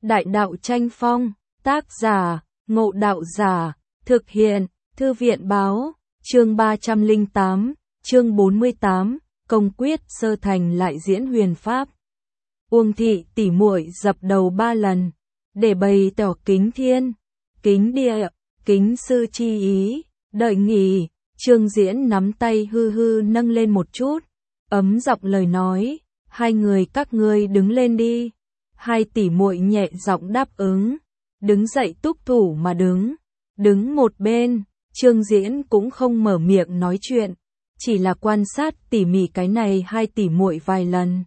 Đại đạo tranh phong, tác giả, Ngộ Đạo Giả, thực hiện, Thư viện báo, chương 308, chương 48, công quyết sơ thành lại diễn huyền pháp. Uông thị tỉ muội dập đầu 3 lần, để bày tỏ kính thiên, kính địa, kính sư chi ý, đợi nghỉ, Trương Diễn nắm tay hư hư nâng lên một chút, ấm giọng lời nói, hai người các ngươi đứng lên đi. Hai tỷ muội nhẹ giọng đáp ứng, đứng dậy túc thủ mà đứng một bên, Trương Diễn cũng không mở miệng nói chuyện, chỉ là quan sát tỉ mỉ cái này hai tỷ muội vài lần.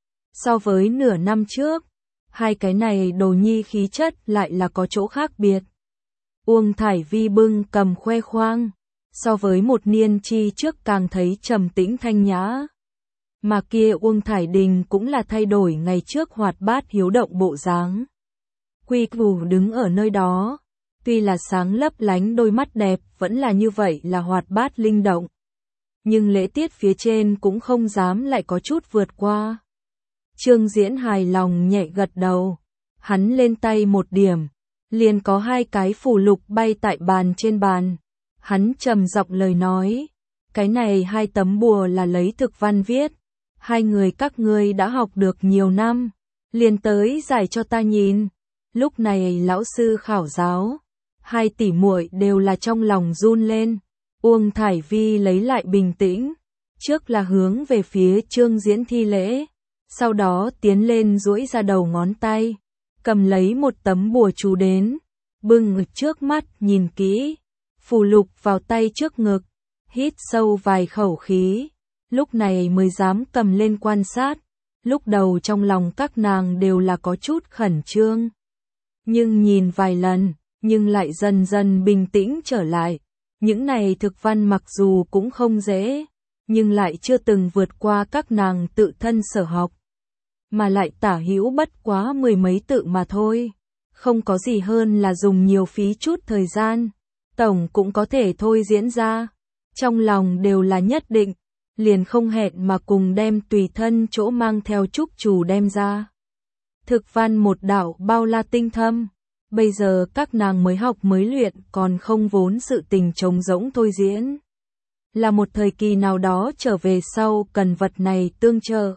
So với nửa năm trước, hai cái này đồ nhi khí chất lại là có chỗ khác biệt. Uông Thải Vi bưng cầm khoe khoang, so với một niên chi trước càng thấy trầm tĩnh thanh nhã. Mà kia Uông Thải Đình cũng là thay đổi ngày trước hoạt bát hiếu động bộ dáng. Quy củ đứng ở nơi đó, tuy là sáng lấp lánh đôi mắt đẹp vẫn là như vậy là hoạt bát linh động. Nhưng lễ tiết phía trên cũng không dám lại có chút vượt qua. Trương Diễn hài lòng nhẹ gật đầu, hắn lên tay một điểm, liền có hai cái phù lục bay tại bàn trên bàn. Hắn trầm giọng lời nói, cái này hai tấm bùa là lấy thực văn viết. Hai người các ngươi đã học được nhiều năm, liền tới giải cho ta nhìn. Lúc này lão sư khảo giáo, hai tỷ muội đều là trong lòng run lên. Uông Thải Vi lấy lại bình tĩnh, trước là hướng về phía Trương Diễn thi lễ, sau đó tiến lên duỗi ra đầu ngón tay, cầm lấy một tấm bùa chú đến, bưng ở trước mắt nhìn kỹ, phù lục vào tay trước ngực, hít sâu vài khẩu khí. Lúc này mới dám cầm lên quan sát, lúc đầu trong lòng các nàng đều là có chút khẩn trương. Nhưng nhìn vài lần, nhưng lại dần dần bình tĩnh trở lại. Những này thực văn mặc dù cũng không dễ, nhưng lại chưa từng vượt qua các nàng tự thân sở học. Mà lại tả hữu bất quá 10 mấy tự mà thôi. Không có gì hơn là dùng nhiều phí chút thời gian. Tổng cũng có thể thôi diễn ra. Trong lòng đều là nhất định. Liền không hẹn mà cùng đem tùy thân chỗ mang theo trúc chủ đem ra. Thực văn một đạo bao la tinh thâm, bây giờ các nàng mới học mới luyện còn không vốn sự tình trống rỗng thôi diễn. Là một thời kỳ nào đó trở về sau cần vật này tương trợ.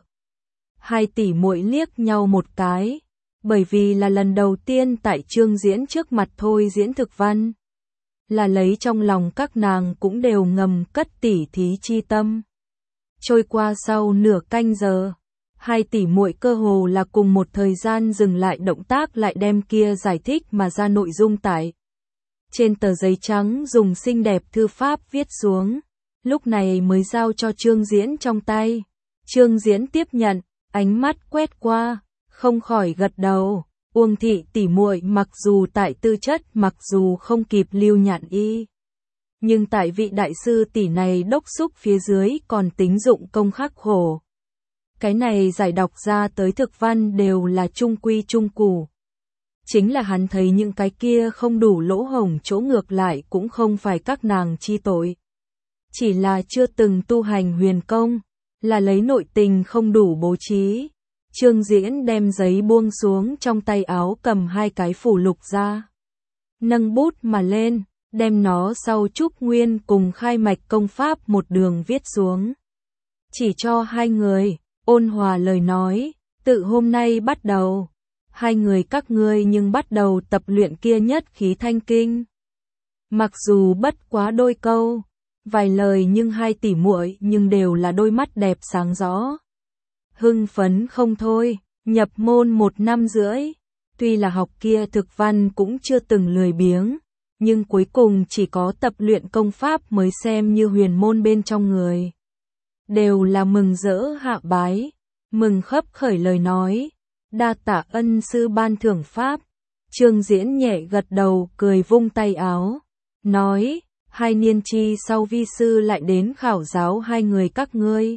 Hai tỷ muội liếc nhau một cái, bởi vì là lần đầu tiên tại Trương Diễn trước mặt thôi diễn thực văn. Là lấy trong lòng các nàng cũng đều ngầm cất tỉ thí chi tâm. Trôi qua sau nửa canh giờ, hai tỷ muội cơ hồ là cùng một thời gian dừng lại động tác lại đem kia giải thích mà ra nội dung tải. Trên tờ giấy trắng dùng xinh đẹp thư pháp viết xuống, lúc này mới giao cho Trương Diễn trong tay. Trương Diễn tiếp nhận, ánh mắt quét qua, không khỏi gật đầu. Uông thị tỷ muội mặc dù tại tư chất mặc dù không kịp Lưu Nhạn Y. Nhưng tại vị đại sư tỷ này đốc xúc phía dưới còn tính dụng công khắc khổ. Cái này giải đọc ra tới thực văn đều là trung quy trung củ. Chính là hắn thấy những cái kia không đủ lỗ hổng chỗ ngược lại cũng không phải các nàng chi tội. Chỉ là chưa từng tu hành huyền công, là lấy nội tình không đủ bố trí. Trương Diễn đem giấy buông xuống trong tay áo cầm hai cái phù lục ra. Nâng bút mà lên. Đem nó sau Trúc Nguyên cùng khai mạch công pháp một đường viết xuống. Chỉ cho hai người, ôn hòa lời nói, tự hôm nay bắt đầu. Hai người các ngươi nhưng bắt đầu tập luyện kia nhất khí thanh kinh. Mặc dù bất quá đôi câu, vài lời nhưng hai tỷ muội nhưng đều là đôi mắt đẹp sáng rõ. Hưng phấn không thôi, nhập môn 1 năm rưỡi. Tuy là học kia thực văn cũng chưa từng lười biếng. Nhưng cuối cùng chỉ có tập luyện công pháp mới xem như huyền môn bên trong người. Đều là mừng rỡ hạ bái, mừng khấp khởi lời nói, đa tạ ân sư ban thưởng pháp. Trương Diễn nhẹ gật đầu cười vung tay áo, nói, hai niên chi sau vi sư lại đến khảo giáo hai người các ngươi.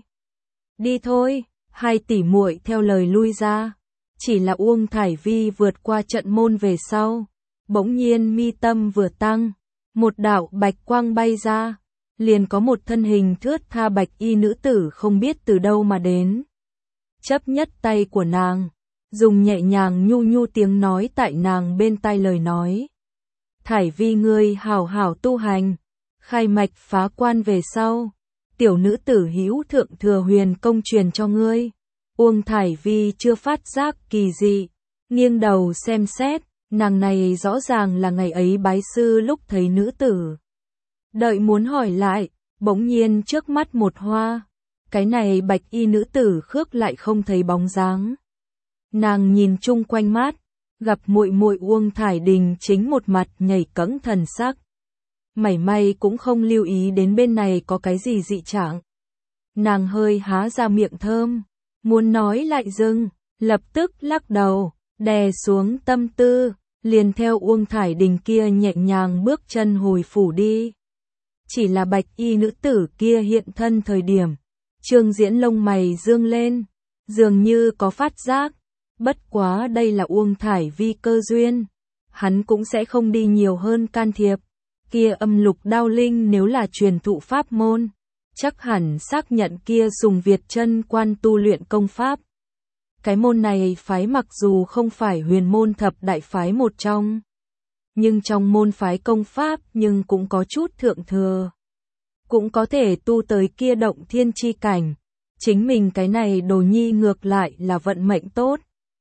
Đi thôi, hai tỷ muội theo lời lui ra, chỉ là Uông Thải Vi vượt qua trận môn về sau. Bỗng nhiên mi tâm vừa tăng, một đạo bạch quang bay ra, liền có một thân hình thướt tha bạch y nữ tử không biết từ đâu mà đến. Chấp nhất tay của nàng, dùng nhẹ nhàng nhu nhu tiếng nói tại nàng bên tai lời nói. Thải Vi ngươi hảo hảo tu hành, khai mạch phá quan về sau, tiểu nữ tử hữu thượng thừa huyền công truyền cho ngươi. Uông Thải Vi chưa phát giác kỳ dị, nghiêng đầu xem xét, nàng này rõ ràng là ngày ấy bái sư lúc thấy nữ tử. Đợi muốn hỏi lại, bỗng nhiên trước mắt một hoa, cái này bạch y nữ tử khước lại không thấy bóng dáng. Nàng nhìn chung quanh mát, gặp muội muội Uông Thải Đình chính một mặt nhảy cẫng thần sắc. Mảy may cũng không lưu ý đến bên này có cái gì dị trạng. Nàng hơi há ra miệng thơm, muốn nói lại dừng, lập tức lắc đầu, đè xuống tâm tư, liền theo Uông Thải Đình kia nhẹ nhàng bước chân hồi phủ đi. Chỉ là bạch y nữ tử kia hiện thân thời điểm, Trương Diễn lông mày dương lên, dường như có phát giác, bất quá đây là Uông Thải Vi cơ duyên, hắn cũng sẽ không đi nhiều hơn can thiệp. Kia âm lục đao linh nếu là truyền thụ pháp môn, chắc hẳn xác nhận kia Sùng Việt chân quan tu luyện công pháp. Cái môn này phái mặc dù không phải huyền môn thập đại phái một trong, nhưng trong môn phái công pháp nhưng cũng có chút thượng thừa. Cũng có thể tu tới kia động thiên chi cảnh, chính mình cái này đồ nhi ngược lại là vận mệnh tốt.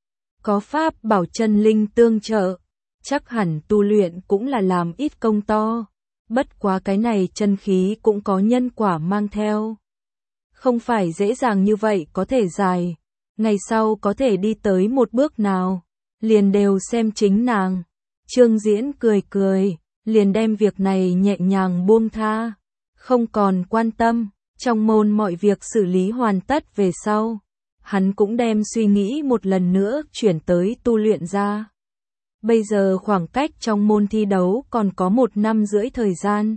Có pháp bảo chân linh tương trợ, chắc hẳn tu luyện cũng là làm ít công to. Bất quá cái này chân khí cũng có nhân quả mang theo. Không phải dễ dàng như vậy có thể dài, ngày sau có thể đi tới một bước nào, liền đều xem chính nàng. Trương Diễn cười cười, liền đem việc này nhẹ nhàng buông tha, không còn quan tâm, trong môn mọi việc xử lý hoàn tất về sau. Hắn cũng đem suy nghĩ một lần nữa chuyển tới tu luyện ra. Bây giờ khoảng cách trong môn thi đấu còn có 1 năm rưỡi thời gian.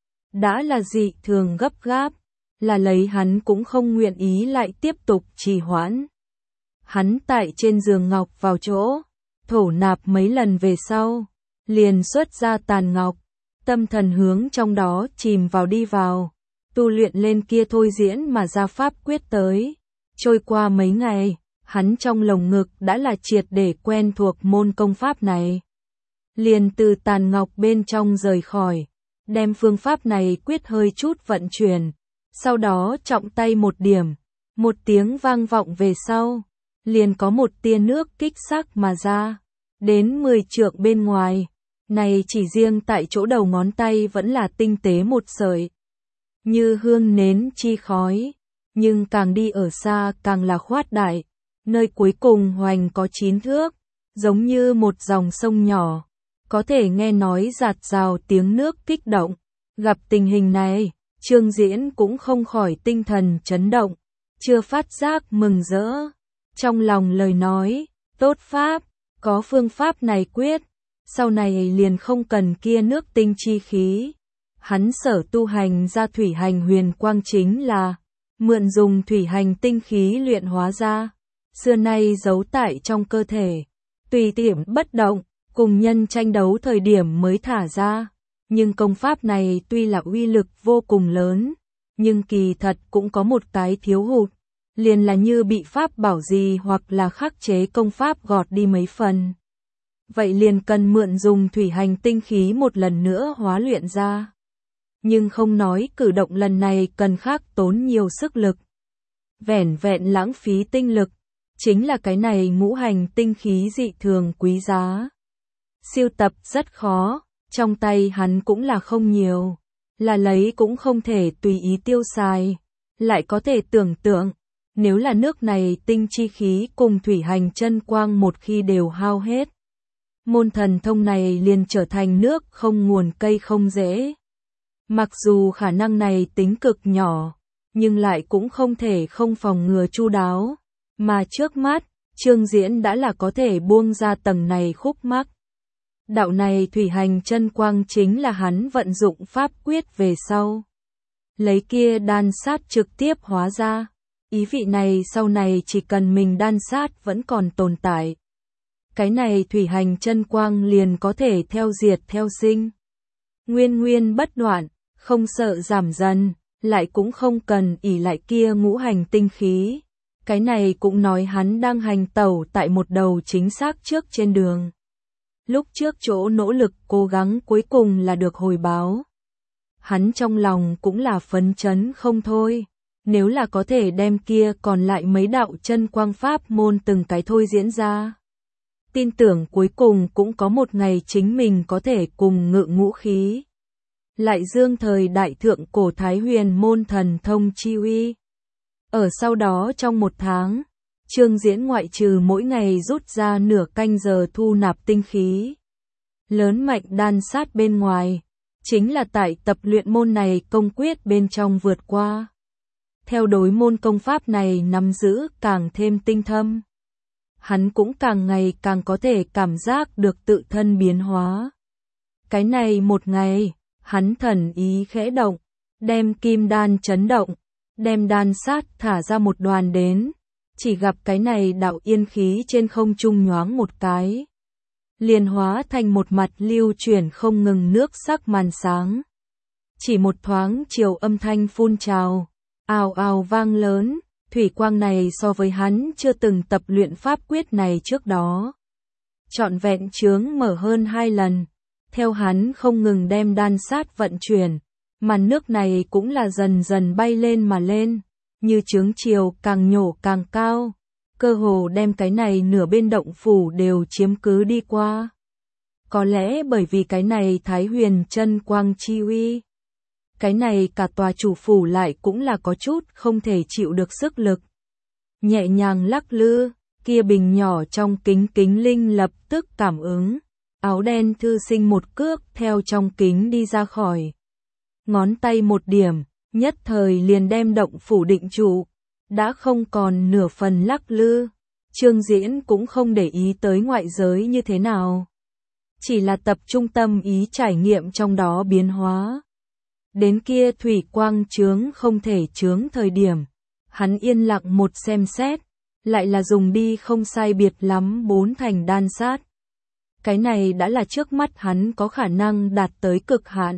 Đã là dị thường gấp gáp, là lấy hắn cũng không nguyện ý lại tiếp tục trì hoãn. Hắn tại trên giường ngọc vào chỗ, thổ nạp mấy lần về sau, liền xuất ra tàn ngọc, tâm thần hướng trong đó chìm vào đi vào, tu luyện lên kia thôi diễn mà ra pháp quyết tới. Trôi qua mấy ngày, hắn trong lồng ngực đã là triệt để quen thuộc môn công pháp này. Liền từ tàn ngọc bên trong rời khỏi, đem phương pháp này quyết hơi chút vận chuyển, sau đó trọng tay một điểm, một tiếng vang vọng về sau, liền có một tia nước kích sắc mà ra, đến 10 trượng bên ngoài, này chỉ riêng tại chỗ đầu ngón tay vẫn là tinh tế một sợi, như hương nến chi khói, nhưng càng đi ở xa càng là khoát đại. Nơi cuối cùng hoành có 9 thước, giống như một dòng sông nhỏ, có thể nghe nói rạt rào tiếng nước kích động. Gặp tình hình này, Trương Diễn cũng không khỏi tinh thần chấn động, chưa phát giác mừng rỡ. Trong lòng lời nói, tốt pháp, có phương pháp này quyết, sau này liền không cần kia nước tinh chi khí. Hắn sở tu hành ra thủy hành huyền quang chính là mượn dùng thủy hành tinh khí luyện hóa ra. Xưa nay giấu tại trong cơ thể, tùy tiệm bất động, cùng nhân tranh đấu thời điểm mới thả ra. Nhưng công pháp này tuy là uy lực vô cùng lớn, nhưng kỳ thật cũng có một cái thiếu hụt, liền là như bị pháp bảo gì hoặc là khắc chế công pháp gọt đi mấy phần. Vậy liền cần mượn dùng thủy hành tinh khí một lần nữa hóa luyện ra. Nhưng không nói cử động lần này cần khắc tốn nhiều sức lực. Vẻn vẹn lãng phí tinh lực. Chính là cái này ngũ hành tinh khí dị thường quý giá. Siêu tập rất khó, trong tay hắn cũng là không nhiều, là lấy cũng không thể tùy ý tiêu xài. Lại có thể tưởng tượng, nếu là nước này tinh chi khí cùng thủy hành chân quang một khi đều hao hết, môn thần thông này liền trở thành nước không nguồn cây không rễ. Mặc dù khả năng này tính cực nhỏ, nhưng lại cũng không thể không phòng ngừa chu đáo. Mà trước mắt, Trương Diễn đã là có thể buông ra tầng này khúc mắc. Đạo này thủy hành chân quang chính là hắn vận dụng pháp quyết về sau. Lấy kia đan sát trực tiếp hóa ra. Ý vị này sau này chỉ cần mình đan sát vẫn còn tồn tại. Cái này thủy hành chân quang liền có thể theo diệt theo sinh. Nguyên nguyên bất đoạn, không sợ giảm dần, lại cũng không cần ỷ lại kia ngũ hành tinh khí. Cái này cũng nói hắn đang hành tẩu tại một đầu chính xác trước trên đường. Lúc trước chỗ nỗ lực cố gắng cuối cùng là được hồi báo. Hắn trong lòng cũng là phấn chấn không thôi. Nếu là có thể đem kia còn lại mấy đạo chân quang pháp môn từng cái thôi diễn ra. Tin tưởng cuối cùng cũng có một ngày chính mình có thể cùng ngự ngũ khí. Lại dương thời đại thượng cổ Thái Huyền môn thần thông chi uy. Ở sau đó trong một tháng, Trương Diễn ngoại trừ mỗi ngày rút ra nửa canh giờ thu nạp tinh khí. Lớn mạnh đan sát bên ngoài, chính là tại tập luyện môn này công quyết bên trong vượt qua. Theo đối môn công pháp này nắm giữ càng thêm tinh thâm. Hắn cũng càng ngày càng có thể cảm giác được tự thân biến hóa. Cái này một ngày, hắn thần ý khẽ động, đem kim đan chấn động, đem đan sát thả ra một đoàn đến, chỉ gặp cái này đạo yên khí trên không trung nhoáng một cái. Liền hóa thành một mặt lưu chuyển không ngừng nước sắc màn sáng. Chỉ một thoáng chiều âm thanh phun trào, ào ào vang lớn, thủy quang này so với hắn chưa từng tập luyện pháp quyết này trước đó. Trọn vẹn chướng mở hơn 2 lần, theo hắn không ngừng đem đan sát vận chuyển, màn nước này cũng là dần dần bay lên mà lên, như chướng chiều càng nhổ càng cao, cơ hồ đem cái này nửa bên động phủ đều chiếm cứ đi qua. Có lẽ bởi vì cái này Thái Huyền chân quang chi uy. Cái này cả tòa chủ phủ lại cũng là có chút không thể chịu được sức lực. Nhẹ nhàng lắc lư, kia bình nhỏ trong kính kính linh lập tức cảm ứng. Áo đen thư sinh một cước theo trong kính đi ra khỏi. Ngón tay một điểm, nhất thời liền đem động phủ định trụ. Đã không còn nửa phần lắc lư. Trương Diễn cũng không để ý tới ngoại giới như thế nào. Chỉ là tập trung tâm ý trải nghiệm trong đó biến hóa. Đến kia thủy quang chướng không thể chướng thời điểm, hắn yên lặng một xem xét, lại là dùng đi không sai biệt lắm 4 thành đan sát. Cái này đã là trước mắt hắn có khả năng đạt tới cực hạn.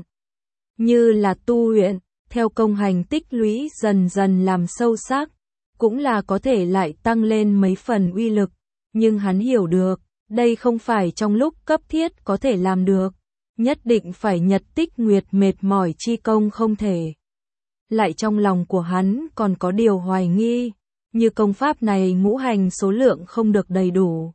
Như là tu luyện, theo công hành tích lũy dần dần làm sâu sắc, cũng là có thể lại tăng lên mấy phần uy lực, nhưng hắn hiểu được, đây không phải trong lúc cấp thiết có thể làm được. Nhất định phải nhật tích nguyệt mệt mỏi chi công không thể. Lại trong lòng của hắn còn có điều hoài nghi, như công pháp này ngũ hành số lượng không được đầy đủ.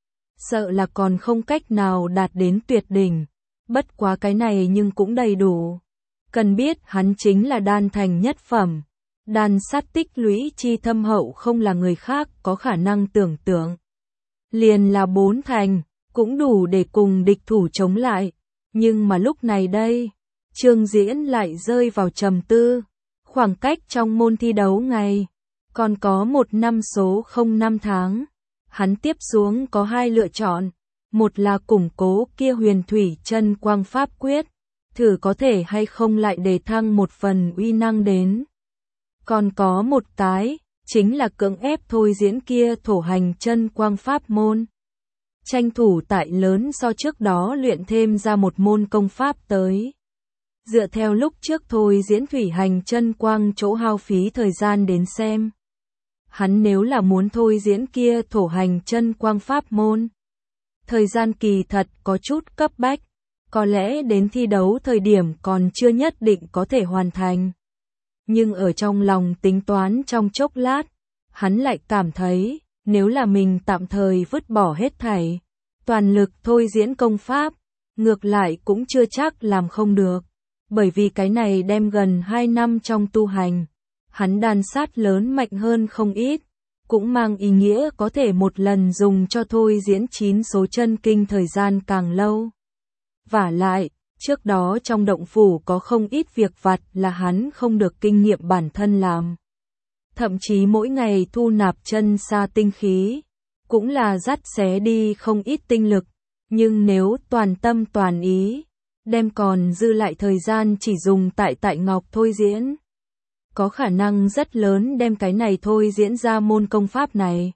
Sợ là còn không cách nào đạt đến tuyệt đỉnh, bất quá cái này nhưng cũng đầy đủ. Cần biết hắn chính là đan thành nhất phẩm, đan sát tích lũy chi thâm hậu không là người khác có khả năng tưởng tượng. Liền là 4 thành, cũng đủ để cùng địch thủ chống lại. Nhưng mà lúc này đây, Trương Diễn lại rơi vào trầm tư. Khoảng cách trong môn thi đấu ngày, còn có 1 năm số 05 tháng. Hắn tiếp xuống có 2 lựa chọn. Một là củng cố kia huyền thủy chân quang pháp quyết, thử có thể hay không lại đề thăng một phần uy năng đến. Còn có một cái, chính là cưỡng ép thôi diễn kia thổ hành chân quang pháp môn. Tranh thủ tại lớn so trước đó luyện thêm ra một môn công pháp tới. Dựa theo lúc trước thôi diễn thủy hành chân quang chỗ hao phí thời gian đến xem. Hắn nếu là muốn thôi diễn kia thổ hành chân quang pháp môn. Thời gian kỳ thật có chút cấp bách. Có lẽ đến thi đấu thời điểm còn chưa nhất định có thể hoàn thành. Nhưng ở trong lòng tính toán trong chốc lát, hắn lại cảm thấy, nếu là mình tạm thời vứt bỏ hết thảy, toàn lực thôi diễn công pháp, ngược lại cũng chưa chắc làm không được. Bởi vì cái này đem gần 2 năm trong tu hành, hắn đan sát lớn mạnh hơn không ít, cũng mang ý nghĩa có thể một lần dùng cho thôi diễn 9 số chân kinh thời gian càng lâu. Vả lại, trước đó trong động phủ có không ít việc vặt là hắn không được kinh nghiệm bản thân làm. Thậm chí mỗi ngày thu nạp chân sa tinh khí, cũng là dắt xé đi không ít tinh lực, nhưng nếu toàn tâm toàn ý, đem còn dư lại thời gian chỉ dùng tại ngọc thôi diễn. Có khả năng rất lớn đem cái này thôi diễn ra môn công pháp này.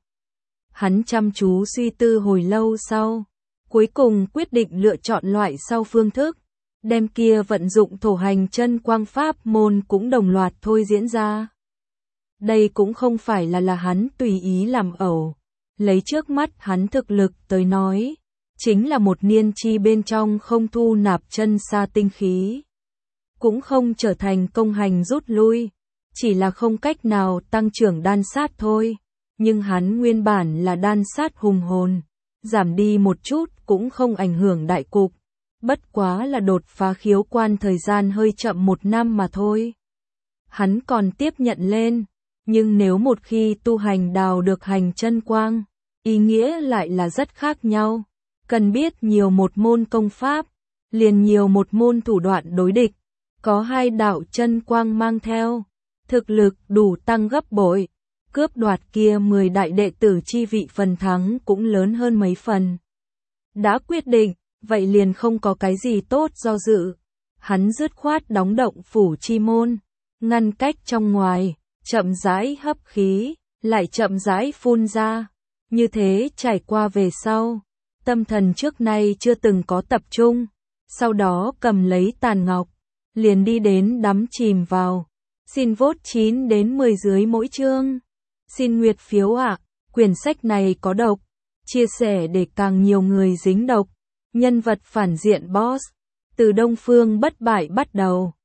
Hắn chăm chú suy tư hồi lâu sau, cuối cùng quyết định lựa chọn loại sau phương thức, đem kia vận dụng thổ hành chân quang pháp môn cũng đồng loạt thôi diễn ra. Đây cũng không phải là hắn tùy ý làm ẩu. Lấy trước mắt hắn thực lực tới nói, chính là một niên chi bên trong không thu nạp chân sa tinh khí. Cũng không trở thành công hành rút lui, chỉ là không cách nào tăng trưởng đan sát thôi. Nhưng hắn nguyên bản là đan sát hùng hồn, giảm đi một chút cũng không ảnh hưởng đại cục. Bất quá là đột phá khiếu quan thời gian hơi chậm 1 năm mà thôi. Hắn còn tiếp nhận lên, nhưng nếu một khi tu hành đào được hành chân quang, ý nghĩa lại là rất khác nhau. Cần biết nhiều một môn công pháp, liền nhiều một môn thủ đoạn đối địch. Có 2 đạo chân quang mang theo, thực lực đủ tăng gấp bội. Cướp đoạt kia 10 đại đệ tử chi vị phần thắng cũng lớn hơn mấy phần. Đã quyết định, vậy liền không có cái gì tốt do dự. Hắn dứt khoát đóng động phủ chi môn, ngăn cách trong ngoài, chậm rãi hấp khí, lại chậm rãi phun ra. Như thế trải qua về sau, tâm thần trước nay chưa từng có tập trung, sau đó cầm lấy tàn ngọc, liền đi đến đắm chìm vào. Xin vote 9 đến 10 dưới mỗi chương. Xin nguyệt phiếu ạ, quyển sách này có độc, chia sẻ để càng nhiều người dính độc. Nhân vật phản diện boss, từ Đông Phương bất bại bắt đầu.